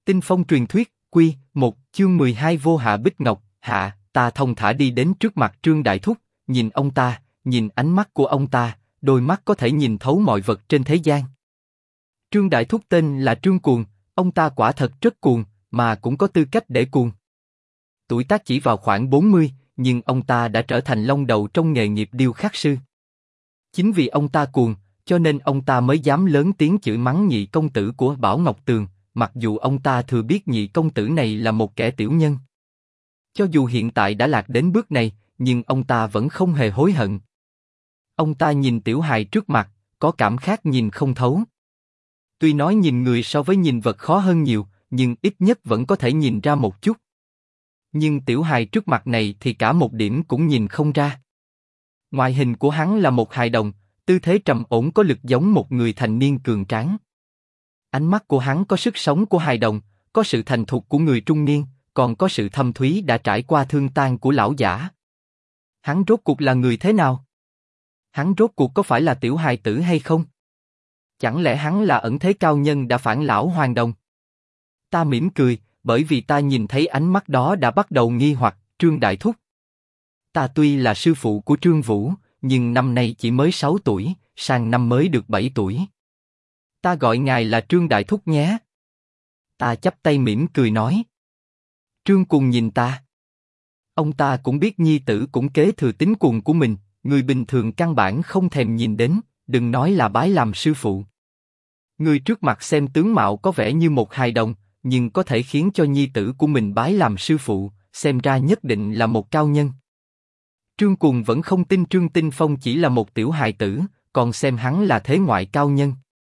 Tinh phong truyền thuyết, Quy 1, chương 12 Vô Hạ Bích Ngọc. Hạ, ta thông thả đi đến trước mặt Trương Đại Thúc, nhìn ông ta, nhìn ánh mắt của ông ta, đôi mắt có thể nhìn thấu mọi vật trên thế gian. Trương Đại Thúc tên là Trương Cuồng, ông ta quả thật rất cuồng, mà cũng có tư cách để cuồng. Tuổi tác chỉ vào khoảng 40, nhưng ông ta đã trở thành long đầu trong nghề nghiệp điêu khắc sư. Chính vì ông ta cuồng, cho nên ông ta mới dám lớn tiếng chửi mắng nhị công tử của Bảo Ngọc Tường, mặc dù ông ta thừa biết nhị công tử này là một kẻ tiểu nhân. Cho dù hiện tại đã lạc đến bước này, nhưng ông ta vẫn không hề hối hận. Ông ta nhìn tiểu hài trước mặt, có cảm khác nhìn không thấu. Tuy nói nhìn người so với nhìn vật khó hơn nhiều, nhưng ít nhất vẫn có thể nhìn ra một chút. Nhưng tiểu hài trước mặt này thì cả một điểm cũng nhìn không ra. Ngoại hình của hắn là một hài đồng, tư thế trầm ổn có lực giống một người thành niên cường tráng. Ánh mắt của hắn có sức sống của hài đồng, có sự thành thục của người trung niên, còn có sự thâm thúy đã trải qua thương tang của lão giả. Hắn rốt cuộc là người thế nào? Hắn rốt cuộc có phải là tiểu hài tử hay không? Chẳng lẽ hắn là ẩn thế cao nhân đã phản lão hoàn đồng? Ta mỉm cười, bởi vì ta nhìn thấy ánh mắt đó đã bắt đầu nghi hoặc. Trương Đại Thúc. Ta tuy là sư phụ của Trương Vũ, nhưng năm nay chỉ mới 6 tuổi, sang năm mới được 7 tuổi. Ta gọi ngài là Trương Đại Thúc nhé. Ta chắp tay mỉm cười nói. Trương Cuồng nhìn ta. Ông ta cũng biết nhi tử cũng kế thừa tính cuồng của mình, người bình thường căn bản không thèm nhìn đến, đừng nói là bái làm sư phụ. Người trước mặt xem tướng mạo có vẻ như một hài đồng, nhưng có thể khiến cho nhi tử của mình bái làm sư phụ, xem ra nhất định là một cao nhân. Trương Cuồng vẫn không tin Trương Tinh Phong chỉ là một tiểu hài tử, còn xem hắn là thế ngoại cao nhân.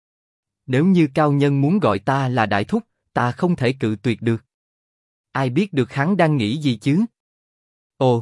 Nếu như cao nhân muốn gọi ta là Đại Thúc, ta không thể cự tuyệt được. Ai biết được hắn đang nghĩ gì chứ? Ồ!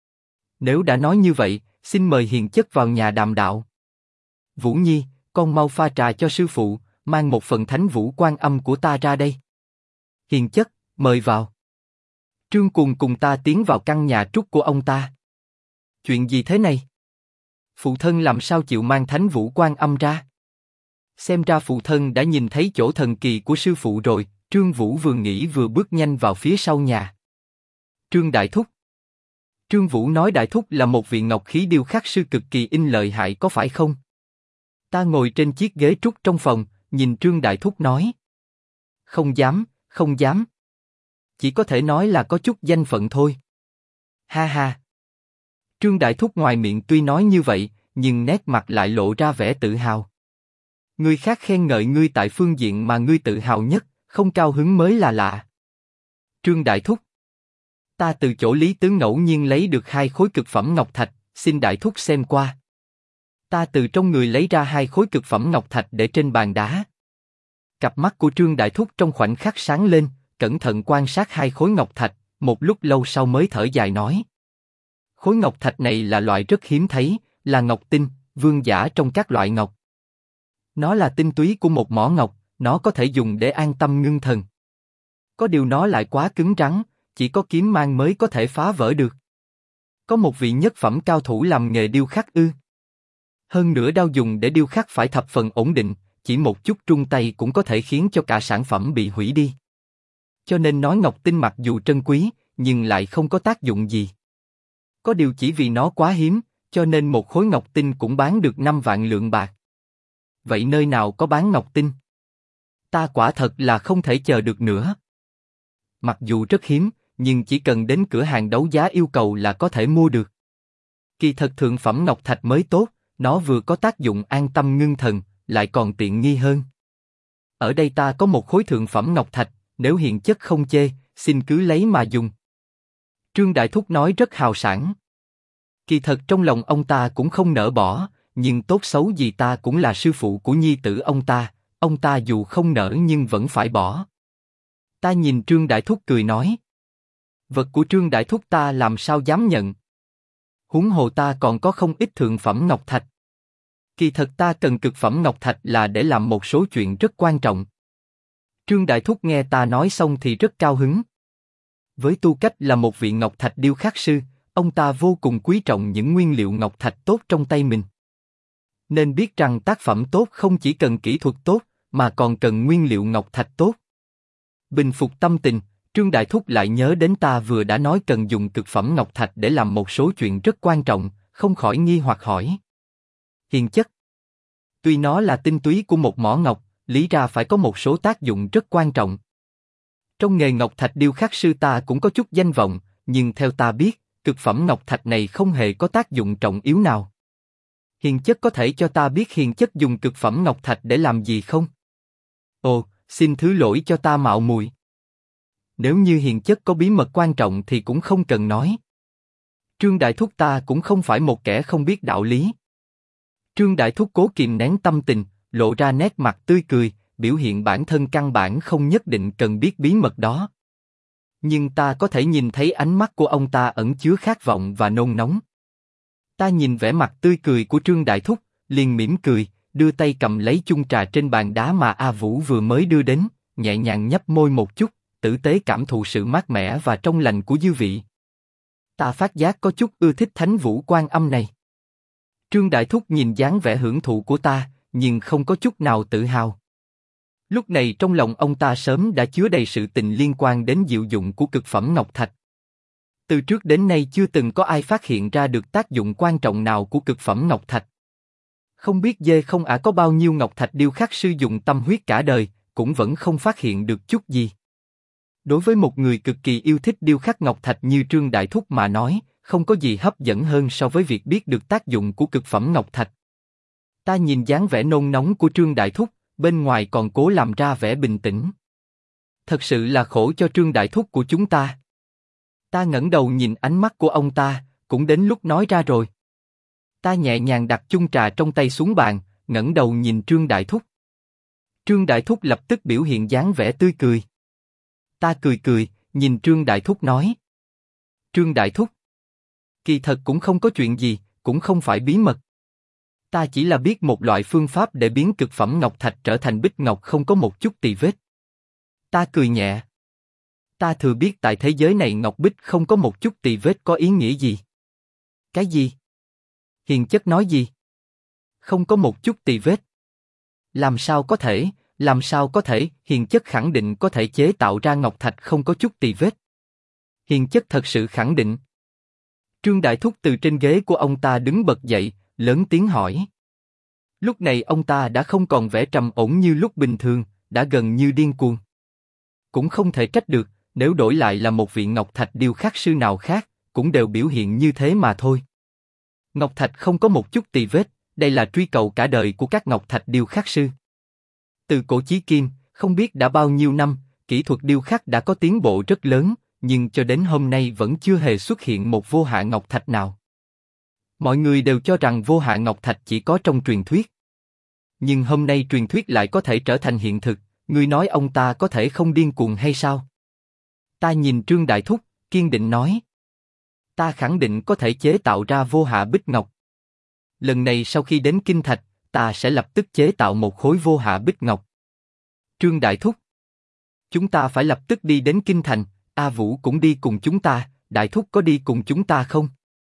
Nếu đã nói như vậy, xin mời hiền chất vào nhà đàm đạo. Vũ Nhi, con mau pha trà cho sư phụ, mang một phần Thánh Vũ Quan Âm của ta ra đây. Hiền chất, mời vào. Trương Cuồng cùng ta tiến vào căn nhà trúc của ông ta. Chuyện gì thế này? Phụ thân làm sao chịu mang Thánh Vũ Quan Âm ra? Xem ra phụ thân đã nhìn thấy chỗ thần kỳ của sư phụ rồi. Trương Vũ vừa nghĩ vừa bước nhanh vào phía sau nhà. Trương Đại Thúc. Trương Vũ nói Đại Thúc là một vị ngọc khí điêu khắc sư cực kỳ lợi hại có phải không? Ta ngồi trên chiếc ghế trúc trong phòng, nhìn Trương Đại Thúc nói. Không dám, không dám. Chỉ có thể nói là có chút danh phận thôi. Ha ha. Trương Đại Thúc ngoài miệng tuy nói như vậy, nhưng nét mặt lại lộ ra vẻ tự hào. Người khác khen ngợi ngươi tại phương diện mà ngươi tự hào nhất, không cao hứng mới là lạ. Trương Đại Thúc. Ta từ chỗ Lý Tướng ngẫu nhiên lấy được 2 khối cực phẩm ngọc thạch, xin Đại Thúc xem qua. Ta từ trong người lấy ra 2 khối cực phẩm ngọc thạch để trên bàn đá. Cặp mắt của Trương Đại Thúc trong khoảnh khắc sáng lên, cẩn thận quan sát 2 khối ngọc thạch, một lúc lâu sau mới thở dài nói. Khối ngọc thạch này là loại rất hiếm thấy, là ngọc tinh, vương giả trong các loại ngọc. Nó là tinh túy của một mỏ ngọc, nó có thể dùng để an tâm ngưng thần. Có điều nó lại quá cứng rắn, chỉ có kiếm mang mới có thể phá vỡ được. Có một vị nhất phẩm cao thủ làm nghề điêu khắc ư? Hơn nữa đao dùng để điêu khắc phải thập phần ổn định, chỉ một chút trung tay cũng có thể khiến cho cả sản phẩm bị hủy đi. Cho nên nói ngọc tinh mặc dù trân quý, nhưng lại không có tác dụng gì. Có điều chỉ vì nó quá hiếm, cho nên một khối ngọc tinh cũng bán được 5 vạn lượng bạc. Vậy nơi nào có bán ngọc tinh? Ta quả thật là không thể chờ được nữa. Mặc dù rất hiếm, nhưng chỉ cần đến cửa hàng đấu giá yêu cầu là có thể mua được. Kỳ thật thượng phẩm ngọc thạch mới tốt, nó vừa có tác dụng an tâm ngưng thần, lại còn tiện nghi hơn. Ở đây ta có một khối thượng phẩm ngọc thạch, nếu hiền chất không chê, xin cứ lấy mà dùng. Trương Đại Thúc nói rất hào sảng. Kỳ thật trong lòng ông ta cũng không nỡ bỏ, nhưng tốt xấu gì ta cũng là sư phụ của nhi tử ông ta dù không nỡ nhưng vẫn phải bỏ. Ta nhìn Trương Đại Thúc cười nói. Vật của Trương Đại Thúc ta làm sao dám nhận. Huống hồ ta còn có không ít thượng phẩm ngọc thạch. Kỳ thật ta cần cực phẩm ngọc thạch là để làm một số chuyện rất quan trọng. Trương Đại Thúc nghe ta nói xong thì rất cao hứng. Với tư cách là một vị ngọc thạch điêu khắc sư, ông ta vô cùng quý trọng những nguyên liệu ngọc thạch tốt trong tay mình. Nên biết rằng tác phẩm tốt không chỉ cần kỹ thuật tốt, mà còn cần nguyên liệu ngọc thạch tốt. Bình phục tâm tình, Trương Đại Thúc lại nhớ đến ta vừa đã nói cần dùng cực phẩm ngọc thạch để làm một số chuyện rất quan trọng, không khỏi nghi hoặc hỏi. Hiền chất. Tuy nó là tinh túy của một mỏ ngọc, lý ra phải có một số tác dụng rất quan trọng. Trong nghề ngọc thạch điêu khắc sư ta cũng có chút danh vọng, nhưng theo ta biết, cực phẩm ngọc thạch này không hề có tác dụng trọng yếu nào. Hiền chất có thể cho ta biết hiền chất dùng cực phẩm ngọc thạch để làm gì không? Ồ, xin thứ lỗi cho ta mạo muội. Nếu như hiền chất có bí mật quan trọng thì cũng không cần nói. Trương Đại Thúc ta cũng không phải một kẻ không biết đạo lý. Trương Đại Thúc cố kìm nén tâm tình, lộ ra nét mặt tươi cười, biểu hiện bản thân căn bản không nhất định cần biết bí mật đó. Nhưng ta có thể nhìn thấy ánh mắt của ông ta ẩn chứa khát vọng và nôn nóng. Ta nhìn vẻ mặt tươi cười của Trương Đại Thúc, liền mỉm cười, đưa tay cầm lấy chung trà trên bàn đá mà A Vũ vừa mới đưa đến, nhẹ nhàng nhấp môi một chút, tử tế cảm thụ sự mát mẻ và trong lành của dư vị. Ta phát giác có chút ưa thích Thánh Vũ Quan Âm này. Trương Đại Thúc nhìn dáng vẻ hưởng thụ của ta, nhưng không có chút nào tự hào. Lúc này trong lòng ông ta sớm đã chứa đầy sự tình liên quan đến diệu dụng của cực phẩm ngọc thạch. Từ trước đến nay chưa từng có ai phát hiện ra được tác dụng quan trọng nào của cực phẩm ngọc thạch. Không biết dê không ả có bao nhiêu ngọc thạch điêu khắc sư dùng tâm huyết cả đời, cũng vẫn không phát hiện được chút gì. Đối với một người cực kỳ yêu thích điêu khắc ngọc thạch như Trương Đại Thúc mà nói, không có gì hấp dẫn hơn so với việc biết được tác dụng của cực phẩm ngọc thạch. Ta nhìn dáng vẻ nôn nóng của Trương Đại Thúc, bên ngoài còn cố làm ra vẻ bình tĩnh. Thật sự là khổ cho Trương Đại Thúc của chúng ta. Ta ngẩng đầu nhìn ánh mắt của ông ta, cũng đến lúc nói ra rồi. Ta nhẹ nhàng đặt chung trà trong tay xuống bàn, ngẩng đầu nhìn Trương Đại Thúc. Trương Đại Thúc lập tức biểu hiện dáng vẻ tươi cười. Ta cười cười, nhìn Trương Đại Thúc nói. Trương Đại Thúc, kỳ thật cũng không có chuyện gì, cũng không phải bí mật. Ta chỉ là biết một loại phương pháp để biến cực phẩm ngọc thạch trở thành bích ngọc không có một chút tì vết. Ta cười nhẹ. Ta thừa biết tại thế giới này ngọc bích không có một chút tì vết có ý nghĩa gì. Cái gì? Hiền chất nói gì? Không có một chút tì vết. Làm sao có thể, làm sao có thể, hiền chất khẳng định có thể chế tạo ra ngọc thạch không có chút tì vết. Hiền chất thật sự khẳng định. Trương Đại Thúc từ trên ghế của ông ta đứng bật dậy, lớn tiếng hỏi. Lúc này ông ta đã không còn vẻ trầm ổn như lúc bình thường, đã gần như điên cuồng. Cũng không thể trách được, nếu đổi lại là một vị ngọc thạch điêu khắc sư nào khác, cũng đều biểu hiện như thế mà thôi. Ngọc thạch không có một chút tì vết, đây là truy cầu cả đời của các ngọc thạch điêu khắc sư. Từ cổ chí kim, không biết đã bao nhiêu năm, kỹ thuật điêu khắc đã có tiến bộ rất lớn, nhưng cho đến hôm nay vẫn chưa hề xuất hiện một vô hạ ngọc thạch nào. Mọi người đều cho rằng vô hạ ngọc thạch chỉ có trong truyền thuyết. Nhưng hôm nay truyền thuyết lại có thể trở thành hiện thực, ngươi nói ông ta có thể không điên cuồng hay sao? Ta nhìn Trương Đại Thúc, kiên định nói. Ta khẳng định có thể chế tạo ra vô hạ bích ngọc. Lần này sau khi đến Kinh Thạch, ta sẽ lập tức chế tạo một khối vô hạ bích ngọc. Trương Đại Thúc, chúng ta phải lập tức đi đến Kinh Thành, A Vũ cũng đi cùng chúng ta, Đại Thúc có đi cùng chúng ta không?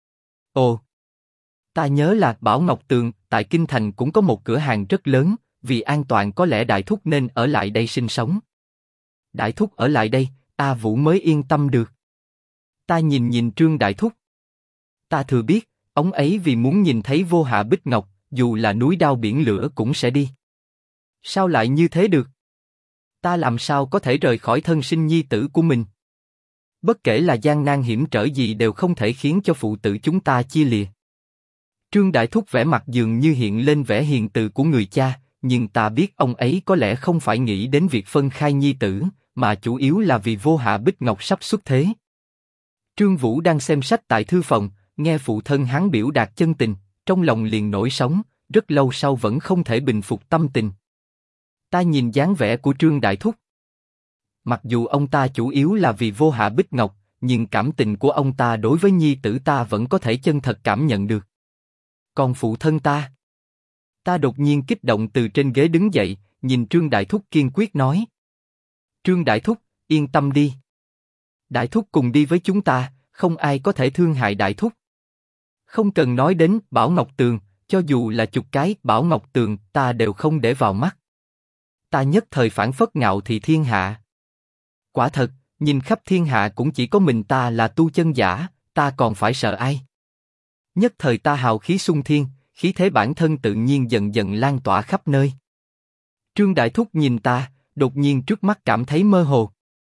Ồ, ta nhớ là Bảo Ngọc Tường, tại Kinh Thành cũng có một cửa hàng rất lớn, vì an toàn có lẽ Đại Thúc nên ở lại đây sinh sống. Đại Thúc ở lại đây, A Vũ mới yên tâm được. Ta nhìn Trương Đại Thúc. Ta thừa biết, ông ấy vì muốn nhìn thấy vô hạ bích ngọc, dù là núi đao biển lửa cũng sẽ đi. Sao lại như thế được? Ta làm sao có thể rời khỏi thân sinh nhi tử của mình? Bất kể là gian nan hiểm trở gì đều không thể khiến cho phụ tử chúng ta chia lìa. Trương Đại Thúc vẻ mặt dường như hiện lên vẻ hiền từ của người cha, nhưng ta biết ông ấy có lẽ không phải nghĩ đến việc phân khai nhi tử, mà chủ yếu là vì vô hạ bích ngọc sắp xuất thế. Trương Vũ đang xem sách tại thư phòng, nghe phụ thân hắn biểu đạt chân tình, trong lòng liền nổi sóng, rất lâu sau vẫn không thể bình phục tâm tình. Ta nhìn dáng vẻ của Trương Đại Thúc. Mặc dù ông ta chủ yếu là vì vô hạ bích ngọc, nhưng cảm tình của ông ta đối với nhi tử ta vẫn có thể chân thật cảm nhận được. Còn phụ thân ta? Ta đột nhiên kích động từ trên ghế đứng dậy, nhìn Trương Đại Thúc kiên quyết nói. Trương Đại Thúc, yên tâm đi. Đại Thúc cùng đi với chúng ta, không ai có thể thương hại Đại Thúc. Không cần nói đến Bảo Ngọc Tường, cho dù là chục cái Bảo Ngọc Tường ta đều không để vào mắt. Ta nhất thời phản phất ngạo thị thiên hạ. Quả thật, nhìn khắp thiên hạ cũng chỉ có mình ta là tu chân giả, ta còn phải sợ ai? Nhất thời ta hào khí xung thiên, khí thế bản thân tự nhiên dần dần lan tỏa khắp nơi. Trương Đại Thúc nhìn ta, đột nhiên trước mắt cảm thấy mơ hồ.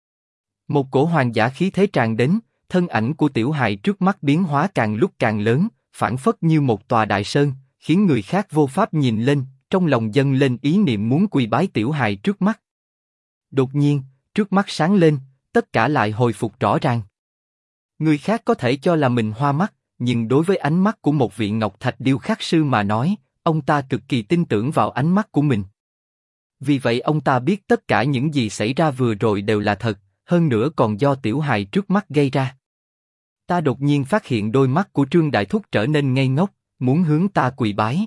Một cổ hoàng giả khí thế tràn đến, thân ảnh của tiểu hài trước mắt biến hóa càng lúc càng lớn, phảng phất như một tòa đại sơn, khiến người khác vô pháp nhìn lên, trong lòng dâng lên ý niệm muốn quỳ bái tiểu hài trước mắt. Đột nhiên, trước mắt sáng lên, tất cả lại hồi phục rõ ràng. Người khác có thể cho là mình hoa mắt, nhưng đối với ánh mắt của một vị ngọc thạch điêu khắc sư mà nói, ông ta cực kỳ tin tưởng vào ánh mắt của mình. Vì vậy ông ta biết tất cả những gì xảy ra vừa rồi đều là thật, hơn nữa còn do tiểu hài trước mắt gây ra. Ta đột nhiên phát hiện đôi mắt của Trương Đại Thúc trở nên ngây ngốc, muốn hướng ta quỳ bái.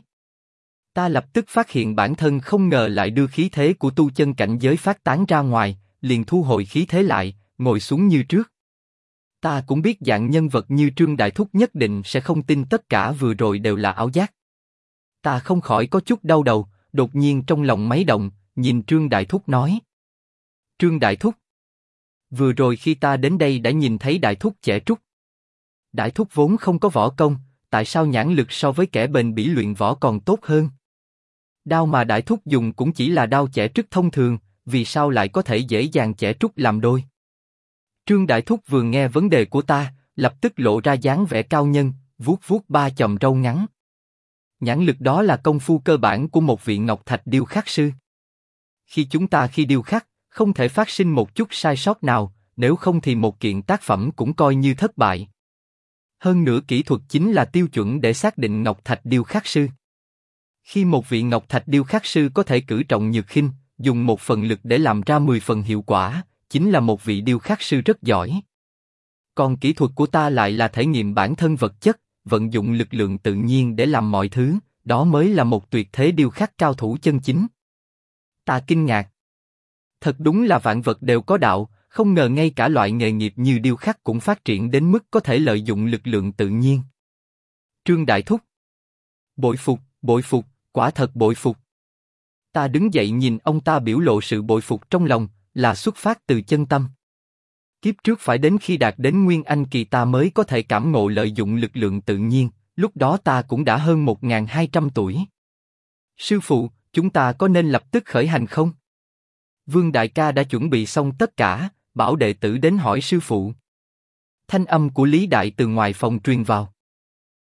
Ta lập tức phát hiện bản thân không ngờ lại đưa khí thế của tu chân cảnh giới phát tán ra ngoài, liền thu hồi khí thế lại, ngồi xuống như trước. Ta cũng biết dạng nhân vật như Trương Đại Thúc nhất định sẽ không tin tất cả vừa rồi đều là ảo giác. Ta không khỏi có chút đau đầu, đột nhiên trong lòng máy động, nhìn Trương Đại Thúc nói. Trương Đại Thúc, vừa rồi khi ta đến đây đã nhìn thấy Đại Thúc trẻ trúc. Đại Thúc vốn không có võ công, tại sao nhãn lực so với kẻ bền bỉ luyện võ còn tốt hơn? Đao mà Đại Thúc dùng cũng chỉ là đao chẻ trúc thông thường, vì sao lại có thể dễ dàng chẻ trúc làm đôi? Trương Đại Thúc vừa nghe vấn đề của ta, lập tức lộ ra dáng vẻ cao nhân, vuốt vuốt ba chòm râu ngắn. Nhãn lực đó là công phu cơ bản của một vị ngọc thạch điêu khắc sư. Khi điêu khắc, không thể phát sinh một chút sai sót nào, nếu không thì một kiện tác phẩm cũng coi như thất bại. Hơn nữa kỹ thuật chính là tiêu chuẩn để xác định ngọc thạch điêu khắc sư. Khi một vị ngọc thạch điêu khắc sư có thể cử trọng nhược khinh, dùng 1 phần lực để làm ra 10 phần hiệu quả, chính là một vị điêu khắc sư rất giỏi. Còn kỹ thuật của ta lại là thể nghiệm bản thân vật chất, vận dụng lực lượng tự nhiên để làm mọi thứ, đó mới là một tuyệt thế điêu khắc cao thủ chân chính. Ta kinh ngạc. Thật đúng là vạn vật đều có đạo, không ngờ ngay cả loại nghề nghiệp như điêu khắc cũng phát triển đến mức có thể lợi dụng lực lượng tự nhiên. Trương Đại Thúc, bội phục, quả thật bội phục. Ta đứng dậy nhìn ông ta biểu lộ sự bội phục trong lòng, là xuất phát từ chân tâm. Kiếp trước phải đến khi đạt đến Nguyên Anh kỳ ta mới có thể cảm ngộ lợi dụng lực lượng tự nhiên, lúc đó ta cũng đã hơn 1200 tuổi. Sư phụ, chúng ta có nên lập tức khởi hành không? Vương đại ca đã chuẩn bị xong tất cả, bảo đệ tử đến hỏi sư phụ. Thanh âm của Lý Đại từ ngoài phòng truyền vào.